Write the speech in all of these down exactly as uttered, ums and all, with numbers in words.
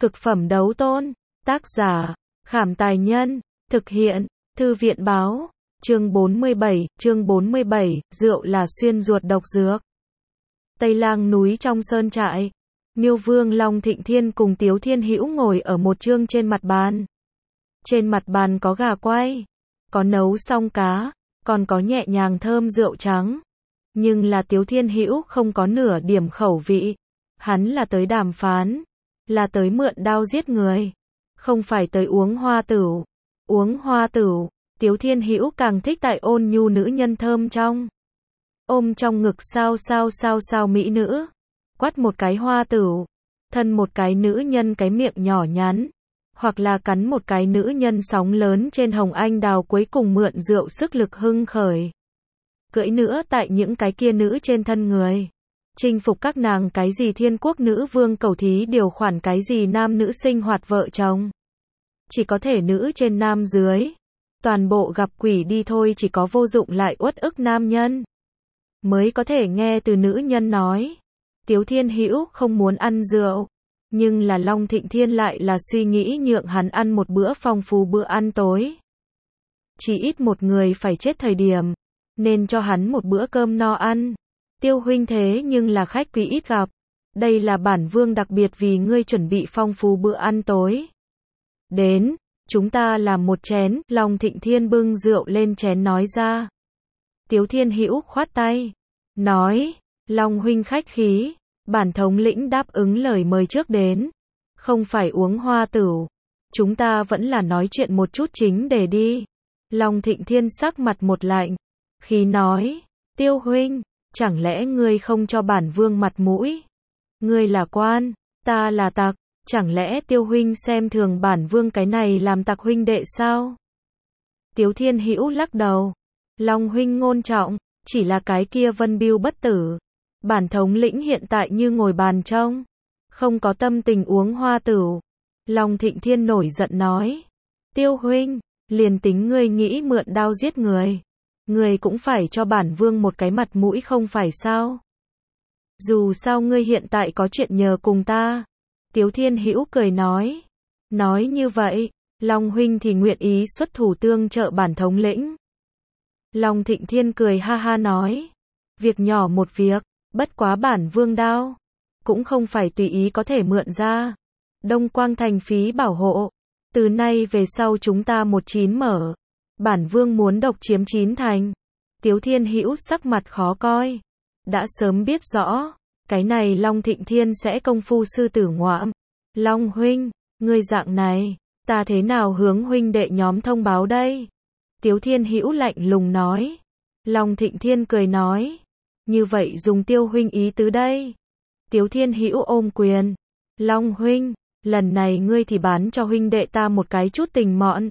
Cực phẩm đấu tôn. Tác giả, Khảm Tài Nhân. Thực hiện, Thư viện Báo. Chương bốn mươi bảy, chương bốn mươi bảy, rượu là xuyên ruột độc dược. Tây Lang núi trong sơn trại. Miêu Vương Long Thịnh Thiên cùng Tiếu Thiên Hữu ngồi ở một chương trên mặt bàn. Trên mặt bàn có gà quay, có nấu xong cá, còn có nhẹ nhàng thơm rượu trắng. Nhưng là Tiếu Thiên Hữu không có nửa điểm khẩu vị. Hắn là tới đàm phán, là tới mượn đao giết người, không phải tới uống hoa tửu. Uống hoa tửu, Tiếu Thiên Hữu càng thích tại ôn nhu nữ nhân thơm trong. Ôm trong ngực sao sao sao sao mỹ nữ, quắt một cái hoa tửu, thân một cái nữ nhân cái miệng nhỏ nhắn, hoặc là cắn một cái nữ nhân sóng lớn trên hồng anh đào, cuối cùng mượn rượu sức lực hưng khởi. Cưỡi nữa tại những cái kia nữ trên thân người. Chinh phục các nàng cái gì thiên quốc nữ vương cầu thí điều khoản cái gì nam nữ sinh hoạt vợ chồng. Chỉ có thể nữ trên nam dưới. Toàn bộ gặp quỷ đi thôi, chỉ có vô dụng lại uất ức nam nhân mới có thể nghe từ nữ nhân nói. Tiếu Thiên Hữu không muốn ăn rượu, nhưng là Long Thịnh Thiên lại là suy nghĩ nhượng hắn ăn một bữa phong phú bữa ăn tối. Chỉ ít một người phải chết thời điểm, nên cho hắn một bữa cơm no ăn. Tiêu huynh thế nhưng là khách quý ít gặp, đây là bản vương đặc biệt vì ngươi chuẩn bị phong phú bữa ăn tối. Đến, chúng ta làm một chén. Long Thịnh Thiên bưng rượu lên chén nói ra. Tiếu Thiên Hữu khoát tay, nói, Long huynh khách khí, bản thống lĩnh đáp ứng lời mời trước đến, không phải uống hoa tửu, chúng ta vẫn là nói chuyện một chút chính để đi. Long Thịnh Thiên sắc mặt một lạnh, khí nói, Tiêu huynh, chẳng lẽ ngươi không cho bản vương mặt mũi? Ngươi là quan, ta là tặc, chẳng lẽ Tiêu huynh xem thường bản vương cái này làm tặc huynh đệ sao? Tiếu Thiên Hữu lắc đầu, Long huynh ngôn trọng, chỉ là cái kia Vân Bưu bất tử. Bản thống lĩnh hiện tại như ngồi bàn trông, không có tâm tình uống hoa tửu. Long Thịnh Thiên nổi giận nói, Tiêu huynh, liền tính ngươi nghĩ mượn đao giết người, ngươi cũng phải cho bản vương một cái mặt mũi không phải sao? Dù sao ngươi hiện tại có chuyện nhờ cùng ta. Tiếu Thiên Hữu cười nói, nói như vậy, Long huynh thì nguyện ý xuất thủ tương trợ bản thống lĩnh. Long Thịnh Thiên cười ha ha nói, việc nhỏ một việc, bất quá bản vương đao cũng không phải tùy ý có thể mượn ra. Đông Quang thành phí bảo hộ, từ nay về sau chúng ta một chín mở, bản vương muốn độc chiếm chín thành. Tiếu Thiên Hữu sắc mặt khó coi, đã sớm biết rõ, cái này Long Thịnh Thiên sẽ công phu sư tử ngoạm. Long huynh, ngươi dạng này, ta thế nào hướng huynh đệ nhóm thông báo đây? Tiếu Thiên Hữu lạnh lùng nói. Long Thịnh Thiên cười nói, như vậy dùng Tiêu huynh ý tứ đây. Tiếu Thiên Hữu ôm quyền, Long huynh, lần này ngươi thì bán cho huynh đệ ta một cái chút tình mọn.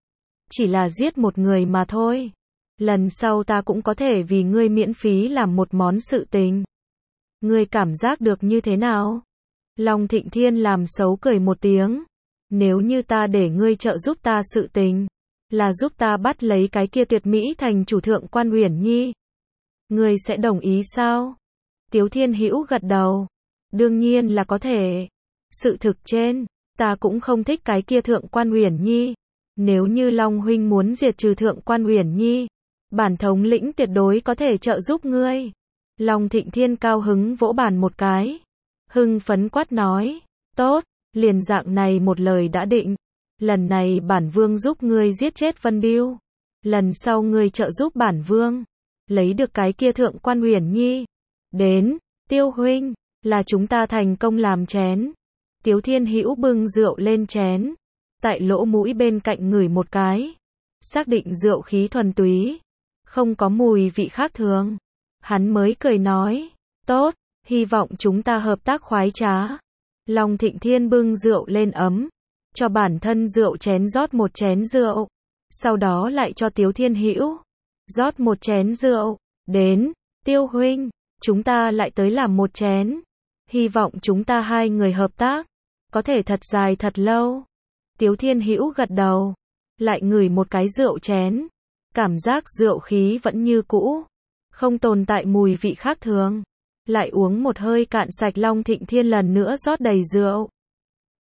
Chỉ là giết một người mà thôi. Lần sau ta cũng có thể vì ngươi miễn phí làm một món sự tình. Ngươi cảm giác được như thế nào? Long Thịnh Thiên làm xấu cười một tiếng. Nếu như ta để ngươi trợ giúp ta sự tình, là giúp ta bắt lấy cái kia tuyệt mỹ thành chủ thượng quan Uyển Nhi, ngươi sẽ đồng ý sao? Tiếu Thiên Hữu gật đầu, đương nhiên là có thể. Sự thực trên, ta cũng không thích cái kia thượng quan Uyển Nhi. Nếu như Long huynh muốn diệt trừ thượng quan Uyển Nhi, bản thống lĩnh tuyệt đối có thể trợ giúp ngươi. Long Thịnh Thiên cao hứng vỗ bàn một cái, hưng phấn quát nói, tốt, liền dạng này một lời đã định. Lần này bản vương giúp ngươi giết chết Vân Bưu, lần sau ngươi trợ giúp bản vương lấy được cái kia thượng quan Uyển Nhi. Đến, Tiêu huynh, là chúng ta thành công làm chén. Tiếu Thiên Hữu bưng rượu lên chén, tại lỗ mũi bên cạnh ngửi một cái, xác định rượu khí thuần túy, không có mùi vị khác thường. Hắn mới cười nói, tốt, hy vọng chúng ta hợp tác khoái trá. Long Thịnh Thiên bưng rượu lên ấm, cho bản thân rượu chén rót một chén rượu, sau đó lại cho Tiếu Thiên Hữu rót một chén rượu. Đến, Tiêu huynh, chúng ta lại tới làm một chén. Hy vọng chúng ta hai người hợp tác, có thể thật dài thật lâu. Tiếu Thiên Hữu gật đầu, lại ngửi một cái rượu chén, cảm giác rượu khí vẫn như cũ, không tồn tại mùi vị khác thường. Lại uống một hơi cạn sạch. Long Thịnh Thiên lần nữa rót đầy rượu.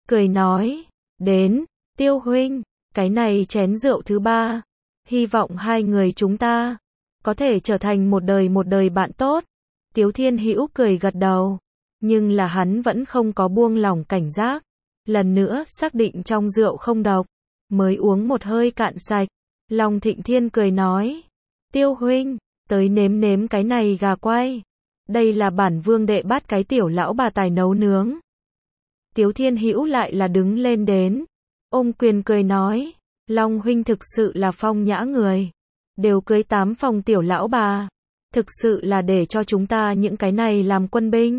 cười nói, đến, Tiêu huynh, cái này chén rượu thứ ba, hy vọng hai người chúng ta có thể trở thành một đời một đời bạn tốt. Tiếu Thiên Hữu cười gật đầu, nhưng là hắn vẫn không có buông lỏng cảnh giác, lần nữa xác định trong rượu không độc, mới uống một hơi cạn sạch. Long Thịnh Thiên cười nói, Tiêu huynh, tới nếm nếm cái này gà quay, đây là bản vương đệ bắt cái tiểu lão bà tài nấu nướng. Tiếu Thiên Hữu lại là đứng lên đến, ôm quyền cười nói, Long huynh thực sự là phong nhã người, đều cưới tám phòng tiểu lão bà, thực sự là để cho chúng ta những cái này làm quân binh.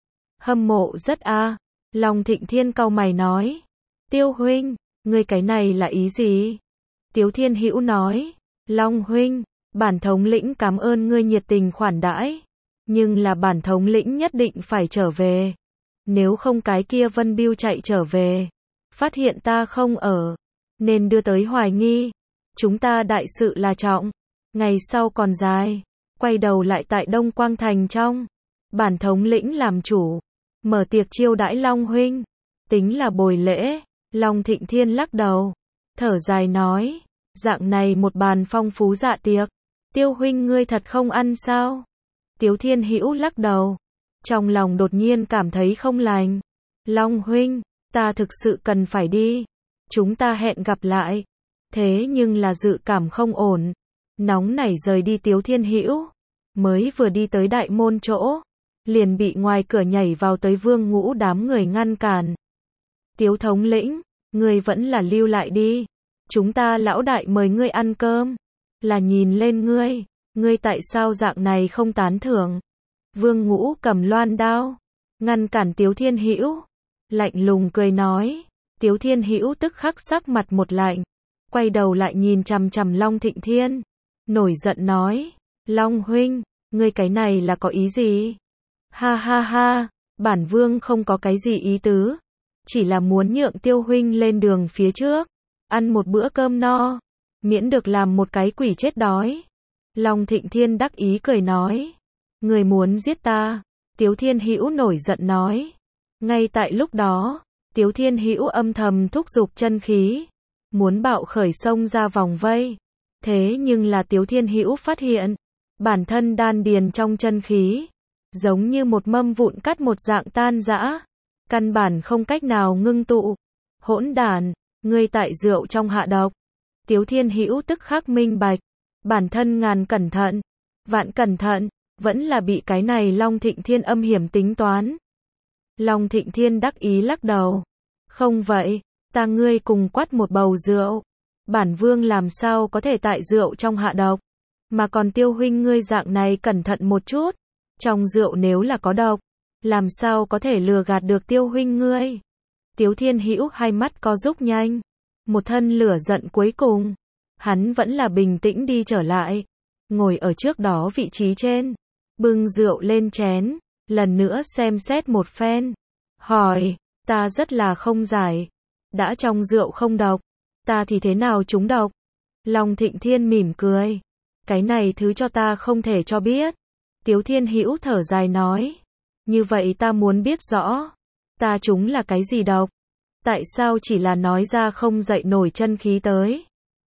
Hâm mộ rất a. Long Thịnh Thiên cau mày nói, Tiêu huynh, ngươi cái này là ý gì? Tiếu Thiên Hữu nói, Long huynh, bản thống lĩnh cảm ơn ngươi nhiệt tình khoản đãi, nhưng là bản thống lĩnh nhất định phải trở về. Nếu không cái kia Vân Bưu chạy trở về, phát hiện ta không ở, nên đưa tới hoài nghi. Chúng ta đại sự là trọng, ngày sau còn dài, quay đầu lại tại Đông Quang Thành trong, bản thống lĩnh làm chủ, mở tiệc chiêu đãi Long huynh, tính là bồi lễ. Long Thịnh Thiên lắc đầu, thở dài nói, dạng này một bàn phong phú dạ tiệc, Tiêu huynh ngươi thật không ăn sao? Tiếu Thiên Hữu lắc đầu, trong lòng đột nhiên cảm thấy không lành. Long huynh, ta thực sự cần phải đi, chúng ta hẹn gặp lại. Thế nhưng là dự cảm không ổn, nóng nảy rời đi. Tiếu Thiên Hữu mới vừa đi tới đại môn chỗ, liền bị ngoài cửa nhảy vào tới Vương Ngũ đám người ngăn cản. Tiếu thống lĩnh, ngươi vẫn là lưu lại đi, chúng ta lão đại mời ngươi ăn cơm, là nhìn lên ngươi, ngươi tại sao dạng này không tán thưởng? Vương Ngũ cầm loan đao, ngăn cản Tiếu Thiên Hữu, lạnh lùng cười nói. Tiếu Thiên Hữu tức khắc sắc mặt một lạnh, quay đầu lại nhìn chằm chằm Long Thịnh Thiên, nổi giận nói, Long huynh, ngươi cái này là có ý gì? Ha ha ha, bản vương không có cái gì ý tứ, chỉ là muốn nhượng Tiêu huynh lên đường phía trước, ăn một bữa cơm no, miễn được làm một cái quỷ chết đói. Long Thịnh Thiên đắc ý cười nói, người muốn giết ta? Tiếu Thiên Hữu nổi giận nói. Ngay tại lúc đó, Tiếu Thiên Hữu âm thầm thúc giục chân khí, muốn bạo khởi xông ra vòng vây. Thế nhưng là Tiếu Thiên Hữu phát hiện, bản thân đan điền trong chân khí, giống như một mâm vụn cắt một dạng tan rã, căn bản không cách nào ngưng tụ. Hỗn đản, ngươi tại rượu trong hạ độc. Tiếu Thiên Hữu tức khắc minh bạch, bản thân ngàn cẩn thận, vạn cẩn thận, vẫn là bị cái này Long Thịnh Thiên âm hiểm tính toán. Long Thịnh Thiên đắc ý lắc đầu, không vậy, ta ngươi cùng quát một bầu rượu, bản vương làm sao có thể tại rượu trong hạ độc, mà còn Tiêu huynh ngươi dạng này cẩn thận một chút, trong rượu nếu là có độc, làm sao có thể lừa gạt được Tiêu huynh ngươi? Tiếu Thiên Hữu hai mắt co rút nhanh, một thân lửa giận cuối cùng, hắn vẫn là bình tĩnh đi trở lại, ngồi ở trước đó vị trí trên, bưng rượu lên chén, lần nữa xem xét một phen, hỏi, ta rất là không giải, đã trong rượu không độc, ta thì thế nào trúng độc? Long Thịnh Thiên mỉm cười, cái này thứ cho ta không thể cho biết. Tiếu Thiên Hữu thở dài nói, như vậy ta muốn biết rõ, ta trúng là cái gì độc? Tại sao chỉ là nói ra không dậy nổi chân khí tới?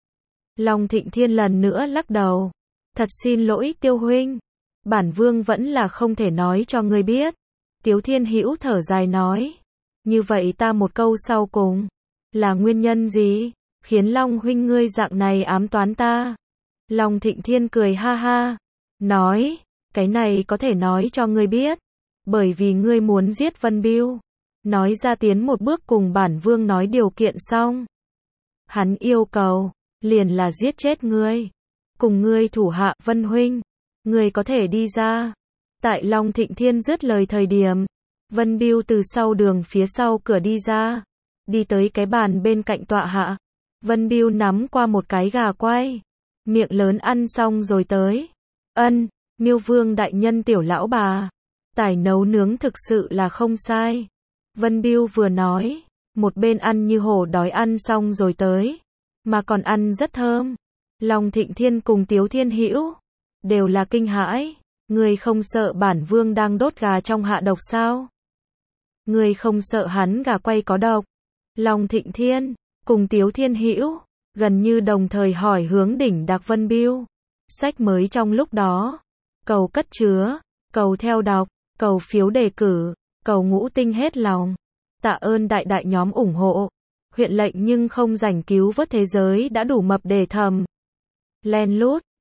Long Thịnh Thiên lần nữa lắc đầu, thật xin lỗi Tiêu huynh, bản vương vẫn là không thể nói cho ngươi biết. Tiếu Thiên Hữu thở dài nói, như vậy ta một câu sau cùng, là nguyên nhân gì, khiến Long huynh ngươi dạng này ám toán ta? Long Thịnh Thiên cười ha ha, nói, cái này có thể nói cho ngươi biết, bởi vì ngươi muốn giết Vân Bưu, nói ra tiến một bước cùng bản vương nói điều kiện xong. Hắn yêu cầu, liền là giết chết ngươi, cùng ngươi thủ hạ Vân huynh, ngươi có thể đi ra. Tại Long Thịnh Thiên dứt lời thời điểm, Vân Bưu từ sau đường phía sau cửa đi ra, đi tới cái bàn bên cạnh tọa hạ. Vân Bưu nắm qua một cái gà quay, miệng lớn ăn xong rồi tới. Ân, Miêu Vương đại nhân tiểu lão bà, tài nấu nướng thực sự là không sai. Vân Bưu vừa nói, một bên ăn như hổ đói ăn xong rồi tới, mà còn ăn rất thơm. Long Thịnh Thiên cùng Tiếu Thiên Hữu đều là kinh hãi, ngươi không sợ bản vương đang đốt gà trong hạ độc sao? Ngươi không sợ hắn gà quay có độc? Long Thịnh Thiên, cùng Tiếu Thiên Hữu, gần như đồng thời hỏi hướng đỉnh Đạc Vân Biêu. Sách mới trong lúc đó. Cầu cất chứa, cầu theo đọc, cầu phiếu đề cử, cầu ngũ tinh hết lòng. Tạ ơn đại đại nhóm ủng hộ. Huyện lệnh nhưng không rảnh cứu vớt thế giới đã đủ mập để thầm. Len lút.